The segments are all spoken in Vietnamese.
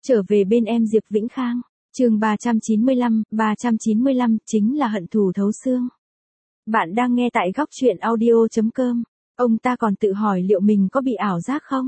Trở về bên em Diệp Vĩnh Khang, chương 395 chính là hận thù thấu xương. Bạn đang nghe tại góc truyện audio.com, ông ta còn tự hỏi liệu mình có bị ảo giác không?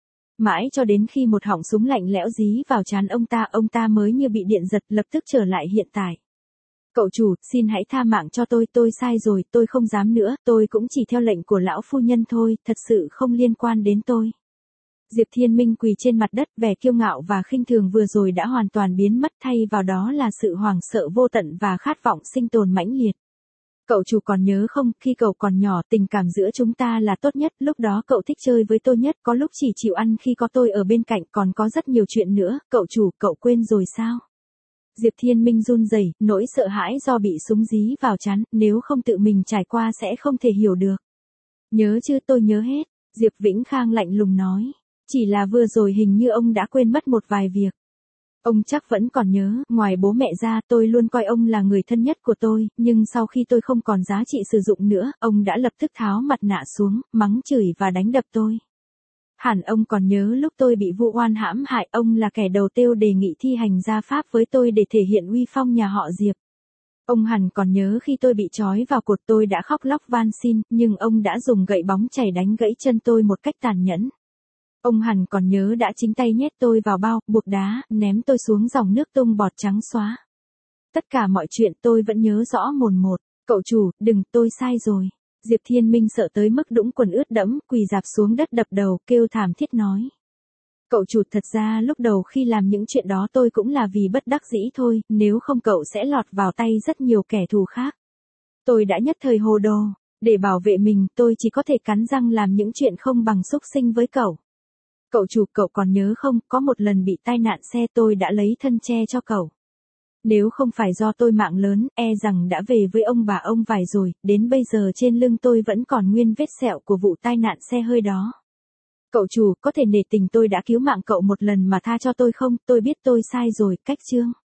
Mãi cho đến khi một họng súng lạnh lẽo dí vào trán ông ta mới như bị điện giật lập tức trở lại hiện tại. Cậu chủ, xin hãy tha mạng cho tôi sai rồi, tôi không dám nữa, tôi cũng chỉ theo lệnh của lão phu nhân thôi, thật sự không liên quan đến tôi. Diệp Thiên Minh quỳ trên mặt đất, vẻ kiêu ngạo và khinh thường vừa rồi đã hoàn toàn biến mất, thay vào đó là sự hoảng sợ vô tận và khát vọng sinh tồn mãnh liệt. Cậu chủ còn nhớ không, khi cậu còn nhỏ tình cảm giữa chúng ta là tốt nhất, lúc đó cậu thích chơi với tôi nhất, có lúc chỉ chịu ăn khi có tôi ở bên cạnh, còn có rất nhiều chuyện nữa, cậu chủ, cậu quên rồi sao? Diệp Thiên Minh run rẩy, nỗi sợ hãi do bị súng dí vào trán, nếu không tự mình trải qua sẽ không thể hiểu được. Nhớ chứ, tôi nhớ hết, Diệp Vĩnh Khang lạnh lùng nói. Chỉ là vừa rồi hình như ông đã quên mất một vài việc. Ông chắc vẫn còn nhớ, ngoài bố mẹ ra tôi luôn coi ông là người thân nhất của tôi, nhưng sau khi tôi không còn giá trị sử dụng nữa, ông đã lập tức tháo mặt nạ xuống, mắng chửi và đánh đập tôi. Hẳn ông còn nhớ lúc tôi bị vu oan hãm hại, ông là kẻ đầu tiên đề nghị thi hành gia pháp với tôi để thể hiện uy phong nhà họ Diệp. Ông hẳn còn nhớ khi tôi bị trói vào cột tôi đã khóc lóc van xin, nhưng ông đã dùng gậy bóng chảy đánh gãy chân tôi một cách tàn nhẫn. Ông hẳn còn nhớ đã chính tay nhét tôi vào bao, buộc đá, ném tôi xuống dòng nước tung bọt trắng xóa. Tất cả mọi chuyện tôi vẫn nhớ rõ mồn một. Cậu chủ, đừng, tôi sai rồi. Diệp Thiên Minh sợ tới mức đũng quần ướt đẫm, quỳ rạp xuống đất đập đầu, kêu thảm thiết nói. Cậu chủ, thật ra lúc đầu khi làm những chuyện đó tôi cũng là vì bất đắc dĩ thôi, nếu không cậu sẽ lọt vào tay rất nhiều kẻ thù khác. Tôi đã nhất thời hồ đồ, để bảo vệ mình tôi chỉ có thể cắn răng làm những chuyện không bằng xúc sinh với cậu. Cậu chủ, cậu còn nhớ không, có một lần bị tai nạn xe tôi đã lấy thân che cho cậu. Nếu không phải do tôi mạng lớn, e rằng đã về với ông bà ông vài rồi, đến bây giờ trên lưng tôi vẫn còn nguyên vết sẹo của vụ tai nạn xe hơi đó. Cậu chủ, có thể nể tình tôi đã cứu mạng cậu một lần mà tha cho tôi không, tôi biết tôi sai rồi, cách chương.